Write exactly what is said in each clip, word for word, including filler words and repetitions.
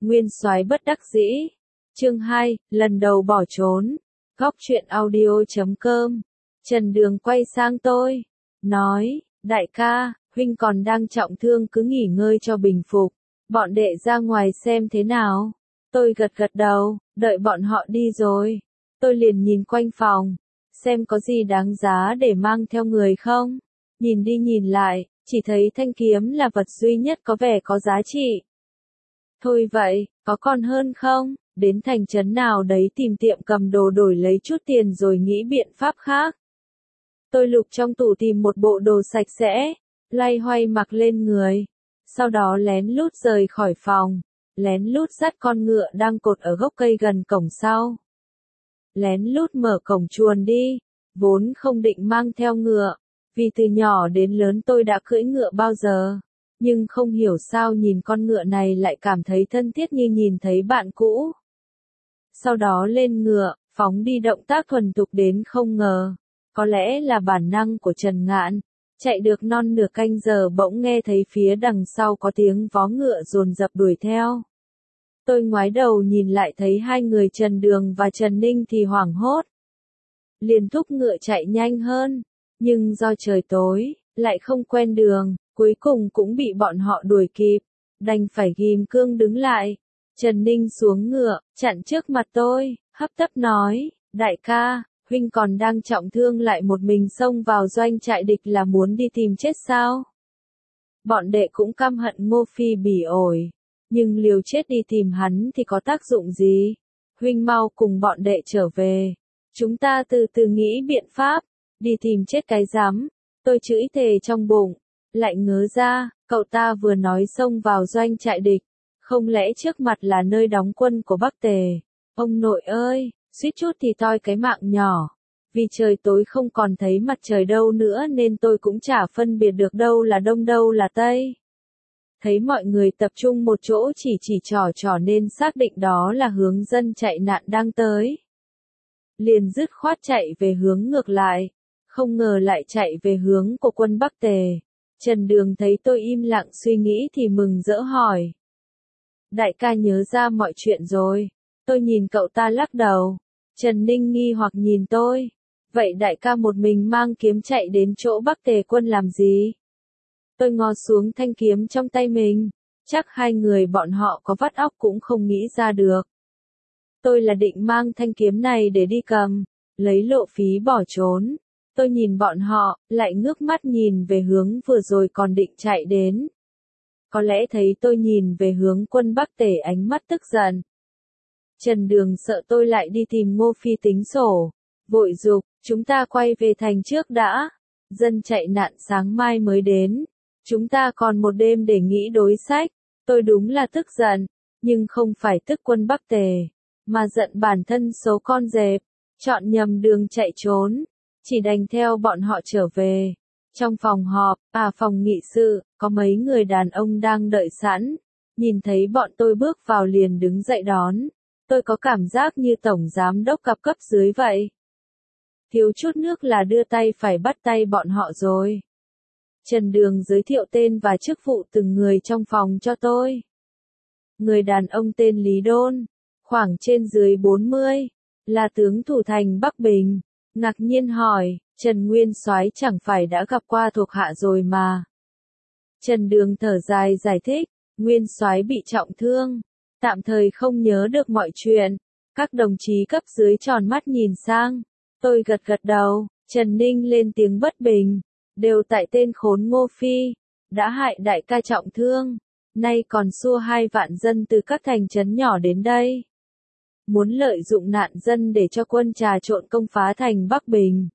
Nguyên Soái bất đắc dĩ. Chương hai, lần đầu bỏ trốn. Góc truyện audio chấm com. Trần Đường quay sang tôi, nói, đại ca, huynh còn đang trọng thương cứ nghỉ ngơi cho bình phục. Bọn đệ ra ngoài xem thế nào. Tôi gật gật đầu, đợi bọn họ đi rồi. Tôi liền nhìn quanh phòng, xem có gì đáng giá để mang theo người không. Nhìn đi nhìn lại, chỉ thấy thanh kiếm là vật duy nhất có vẻ có giá trị. Thôi vậy, có còn hơn không? Đến thành trấn nào đấy tìm tiệm cầm đồ đổi lấy chút tiền rồi nghĩ biện pháp khác. Tôi lục trong tủ tìm một bộ đồ sạch sẽ, loay hoay mặc lên người. Sau đó lén lút rời khỏi phòng, lén lút dắt con ngựa đang cột ở gốc cây gần cổng sau. Lén lút mở cổng chuồn đi, vốn không định mang theo ngựa, vì từ nhỏ đến lớn tôi đã cưỡi ngựa bao giờ. Nhưng không hiểu sao nhìn con ngựa này lại cảm thấy thân thiết như nhìn thấy bạn cũ. Sau đó lên ngựa, phóng đi động tác thuần thục đến không ngờ. Có lẽ là bản năng của Trần Ngạn. Chạy được non nửa canh giờ bỗng nghe thấy phía đằng sau có tiếng vó ngựa dồn dập đuổi theo. Tôi ngoái đầu nhìn lại thấy hai người Trần Đường và Trần Ninh thì hoảng hốt. Liền thúc ngựa chạy nhanh hơn, nhưng do trời tối, lại không quen đường, cuối cùng cũng bị bọn họ đuổi kịp, đành phải ghim cương đứng lại. Trần Ninh xuống ngựa, chặn trước mặt tôi, hấp tấp nói, đại ca, huynh còn đang trọng thương lại một mình xông vào doanh trại địch là muốn đi tìm chết sao? Bọn đệ cũng căm hận Ngô Phi bỉ ổi, nhưng liều chết đi tìm hắn thì có tác dụng gì? Huynh mau cùng bọn đệ trở về, chúng ta từ từ nghĩ biện pháp, đi tìm chết cái rắm. Tôi chửi thề trong bụng, lại ngớ ra, cậu ta vừa nói xông vào doanh trại địch, không lẽ trước mặt là nơi đóng quân của Bắc Tề? Ông nội ơi, suýt chút thì toi cái mạng nhỏ. Vì trời tối không còn thấy mặt trời đâu nữa nên tôi cũng chả phân biệt được đâu là đông đâu là tây. Thấy mọi người tập trung một chỗ chỉ chỉ trò trò nên xác định đó là hướng dân chạy nạn đang tới. Liền dứt khoát chạy về hướng ngược lại, không ngờ lại chạy về hướng của quân Bắc Tề. Trần Đường thấy tôi im lặng suy nghĩ thì mừng rỡ hỏi. Đại ca nhớ ra mọi chuyện rồi. Tôi nhìn cậu ta lắc đầu. Trần Ninh nghi hoặc nhìn tôi. Vậy đại ca một mình mang kiếm chạy đến chỗ Bắc Tề quân làm gì? Tôi ngó xuống thanh kiếm trong tay mình. Chắc hai người bọn họ có vắt óc cũng không nghĩ ra được. Tôi là định mang thanh kiếm này để đi cầm, lấy lộ phí bỏ trốn. Tôi nhìn bọn họ, lại ngước mắt nhìn về hướng vừa rồi còn định chạy đến. Có lẽ thấy tôi nhìn về hướng quân Bắc Tề ánh mắt tức giận. Trần Đường sợ tôi lại đi tìm Ngô Phi tính sổ, vội giục, chúng ta quay về thành trước đã. Dân chạy nạn sáng mai mới đến, chúng ta còn một đêm để nghĩ đối sách. Tôi đúng là tức giận, nhưng không phải tức quân Bắc Tề, mà giận bản thân số con dẹp, chọn nhầm đường chạy trốn, chỉ đành theo bọn họ trở về. Trong phòng họp, à phòng nghị sự, có mấy người đàn ông đang đợi sẵn, nhìn thấy bọn tôi bước vào liền đứng dậy đón. Tôi có cảm giác như tổng giám đốc cấp cấp dưới vậy. Thiếu chút nước là đưa tay phải bắt tay bọn họ rồi. Trần Đường giới thiệu tên và chức vụ từng người trong phòng cho tôi. Người đàn ông tên Lý Đôn, khoảng trên dưới bốn mươi, là tướng thủ thành Bắc Bình, ngạc nhiên hỏi, Trần Nguyên Soái chẳng phải đã gặp qua thuộc hạ rồi mà. Trần Đường thở dài giải thích, Nguyên Soái bị trọng thương, tạm thời không nhớ được mọi chuyện. Các đồng chí cấp dưới tròn mắt nhìn sang, tôi gật gật đầu. Trần Ninh lên tiếng bất bình, đều tại tên khốn Ngô Phi, đã hại đại ca trọng thương, nay còn xua hai vạn dân từ các thành trấn nhỏ đến đây. Muốn lợi dụng nạn dân để cho quân trà trộn công phá thành Bắc Bình.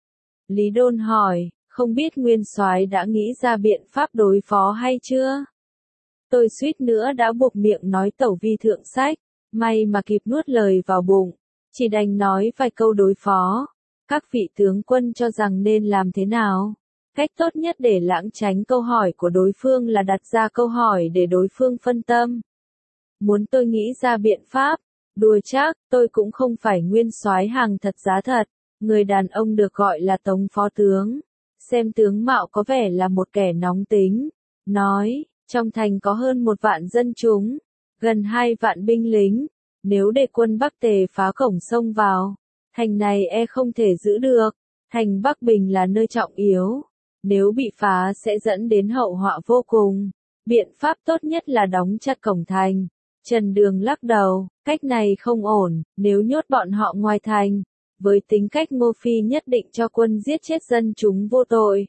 Lý Đôn hỏi, không biết Nguyên Soái đã nghĩ ra biện pháp đối phó hay chưa? Tôi suýt nữa đã buộc miệng nói tẩu vi thượng sách, may mà kịp nuốt lời vào bụng, chỉ đành nói vài câu đối phó. Các vị tướng quân cho rằng nên làm thế nào? Cách tốt nhất để lãng tránh câu hỏi của đối phương là đặt ra câu hỏi để đối phương phân tâm. Muốn tôi nghĩ ra biện pháp, đùa chắc, tôi cũng không phải Nguyên Soái hàng thật giá thật. Người đàn ông được gọi là Tống Phó Tướng, xem tướng mạo có vẻ là một kẻ nóng tính, nói, trong thành có hơn một vạn dân chúng, gần hai vạn binh lính, nếu để quân Bắc Tề phá cổng sông vào, thành này e không thể giữ được, thành Bắc Bình là nơi trọng yếu, nếu bị phá sẽ dẫn đến hậu họa vô cùng, biện pháp tốt nhất là đóng chặt cổng thành. Trần Đường lắc đầu, cách này không ổn, nếu nhốt bọn họ ngoài thành, với tính cách Ngô Phi nhất định cho quân giết chết dân chúng vô tội.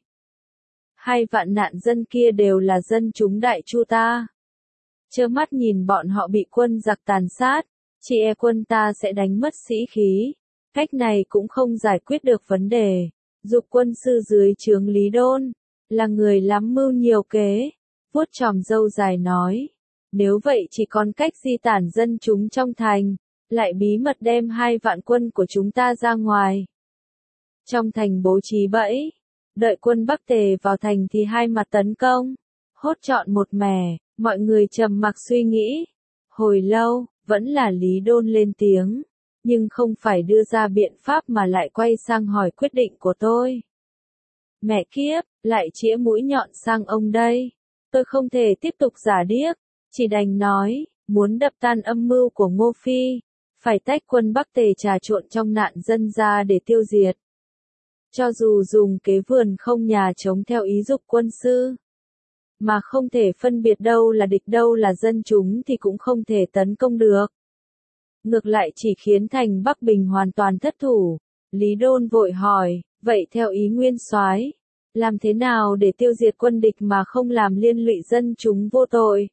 Hai vạn nạn dân kia đều là dân chúng Đại Chu ta. Trơ mắt nhìn bọn họ bị quân giặc tàn sát, chỉ e quân ta sẽ đánh mất sĩ khí. Cách này cũng không giải quyết được vấn đề. Dục quân sư dưới trướng Lý Đôn, là người lắm mưu nhiều kế, vuốt chòm râu dài nói. Nếu vậy chỉ còn cách di tản dân chúng trong thành, lại bí mật đem hai vạn quân của chúng ta ra ngoài. Trong thành bố trí bẫy, đợi quân Bắc Tề vào thành thì hai mặt tấn công, hốt trọn một mẻ, mọi người trầm mặc suy nghĩ. Hồi lâu, vẫn là Lý Đôn lên tiếng, nhưng không phải đưa ra biện pháp mà lại quay sang hỏi quyết định của tôi. Mẹ kiếp, lại chĩa mũi nhọn sang ông đây. Tôi không thể tiếp tục giả điếc, chỉ đành nói, muốn đập tan âm mưu của Ngô Phi, phải tách quân Bắc Tề trà trộn trong nạn dân ra để tiêu diệt. Cho dù dùng kế vườn không nhà chống theo ý dục quân sư, mà không thể phân biệt đâu là địch đâu là dân chúng thì cũng không thể tấn công được. Ngược lại chỉ khiến thành Bắc Bình hoàn toàn thất thủ. Lý Đôn vội hỏi, vậy theo ý nguyên soái, làm thế nào để tiêu diệt quân địch mà không làm liên lụy dân chúng vô tội?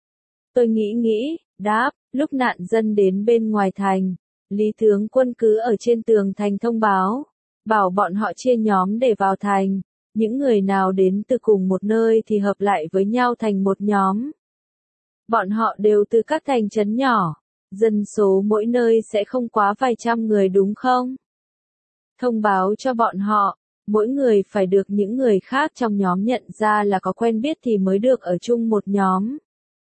Tôi nghĩ nghĩ, đáp, lúc nạn dân đến bên ngoài thành, Lý tướng quân cứ ở trên tường thành thông báo, bảo bọn họ chia nhóm để vào thành, những người nào đến từ cùng một nơi thì hợp lại với nhau thành một nhóm. Bọn họ đều từ các thành trấn nhỏ, dân số mỗi nơi sẽ không quá vài trăm người đúng không? Thông báo cho bọn họ, mỗi người phải được những người khác trong nhóm nhận ra là có quen biết thì mới được ở chung một nhóm.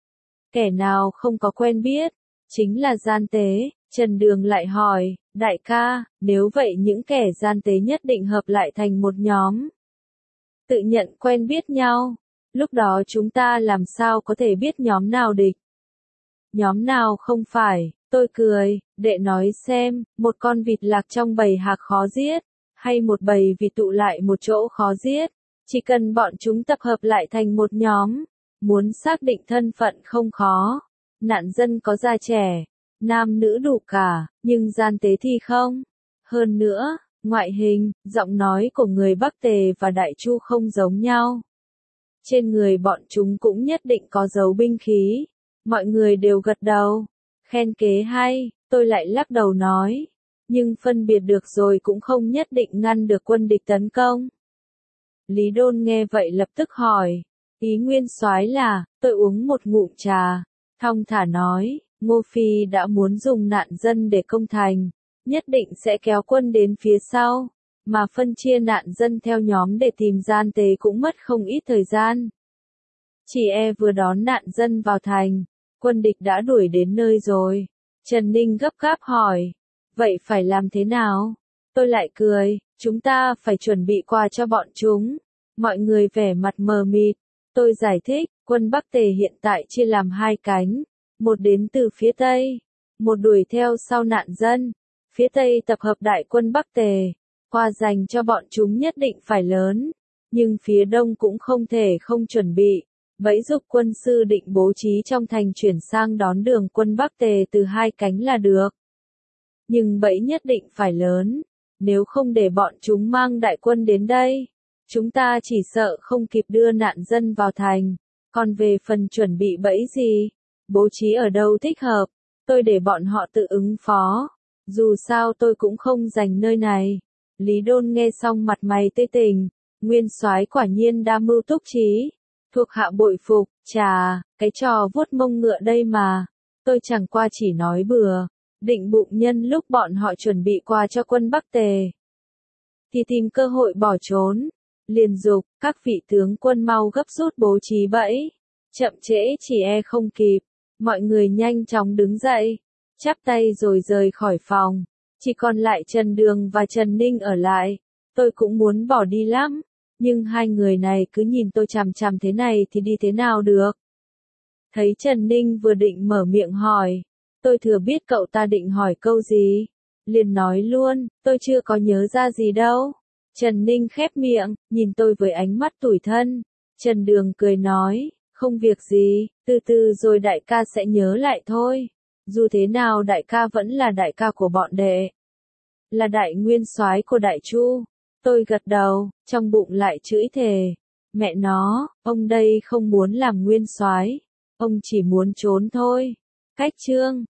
Kẻ nào không có quen biết, chính là gian tế. Trần Đường lại hỏi, đại ca, nếu vậy những kẻ gian tế nhất định hợp lại thành một nhóm, tự nhận quen biết nhau, lúc đó chúng ta làm sao có thể biết nhóm nào địch? Nhóm nào không phải? Tôi cười, đệ nói xem, một con vịt lạc trong bầy hạc khó giết, hay một bầy vịt tụ lại một chỗ khó giết, chỉ cần bọn chúng tập hợp lại thành một nhóm, muốn xác định thân phận không khó. Nạn dân có già trẻ, nam nữ đủ cả, nhưng gian tế thì không. Hơn nữa, ngoại hình, giọng nói của người Bắc Tề và Đại Chu không giống nhau. Trên người bọn chúng cũng nhất định có dấu binh khí. Mọi người đều gật đầu. Khen kế hay, tôi lại lắc đầu nói. Nhưng phân biệt được rồi cũng không nhất định ngăn được quân địch tấn công. Lý Đôn nghe vậy lập tức hỏi. Ý nguyên soái là, tôi uống một ngụm trà. Thong thả nói, Ngô Phi đã muốn dùng nạn dân để công thành, nhất định sẽ kéo quân đến phía sau, mà phân chia nạn dân theo nhóm để tìm gian tế cũng mất không ít thời gian. Chỉ e vừa đón nạn dân vào thành, quân địch đã đuổi đến nơi rồi. Trần Ninh gấp gáp hỏi, vậy phải làm thế nào? Tôi lại cười, chúng ta phải chuẩn bị quà cho bọn chúng. Mọi người vẻ mặt mờ mịt. Tôi giải thích, quân Bắc Tề hiện tại chia làm hai cánh, một đến từ phía Tây, một đuổi theo sau nạn dân. Phía Tây tập hợp đại quân Bắc Tề, quà dành cho bọn chúng nhất định phải lớn, nhưng phía Đông cũng không thể không chuẩn bị. Bẫy dục quân sư định bố trí trong thành chuyển sang đón đường quân Bắc Tề từ hai cánh là được. Nhưng bẫy nhất định phải lớn, nếu không để bọn chúng mang đại quân đến đây, chúng ta chỉ sợ không kịp đưa nạn dân vào thành. Còn về phần chuẩn bị bẫy gì, bố trí ở đâu thích hợp, tôi để bọn họ tự ứng phó. Dù sao tôi cũng không dành nơi này. Lý Đôn nghe xong mặt mày tươi tỉnh, nguyên soái quả nhiên đa mưu túc trí. Thuộc hạ bội phục, chà, cái trò vuốt mông ngựa đây mà. Tôi chẳng qua chỉ nói bừa, định bụng nhân lúc bọn họ chuẩn bị quà cho quân Bắc Tề, thì tìm cơ hội bỏ trốn. Liền dục, các vị tướng quân mau gấp rút bố trí bẫy. Chậm trễ chỉ e không kịp. Mọi người nhanh chóng đứng dậy, chắp tay rồi rời khỏi phòng. Chỉ còn lại Trần Đường và Trần Ninh ở lại. Tôi cũng muốn bỏ đi lắm, nhưng hai người này cứ nhìn tôi chằm chằm thế này thì đi thế nào được. Thấy Trần Ninh vừa định mở miệng hỏi, tôi thừa biết cậu ta định hỏi câu gì. Liền nói luôn, tôi chưa có nhớ ra gì đâu. Trần Ninh khép miệng, nhìn tôi với ánh mắt tủi thân. Trần Đường cười nói, không việc gì, từ từ rồi đại ca sẽ nhớ lại thôi. Dù thế nào đại ca vẫn là đại ca của bọn đệ. Là đại nguyên soái của Đại Chu. Tôi gật đầu, trong bụng lại chửi thề. Mẹ nó, ông đây không muốn làm nguyên soái, ông chỉ muốn trốn thôi. Cách chương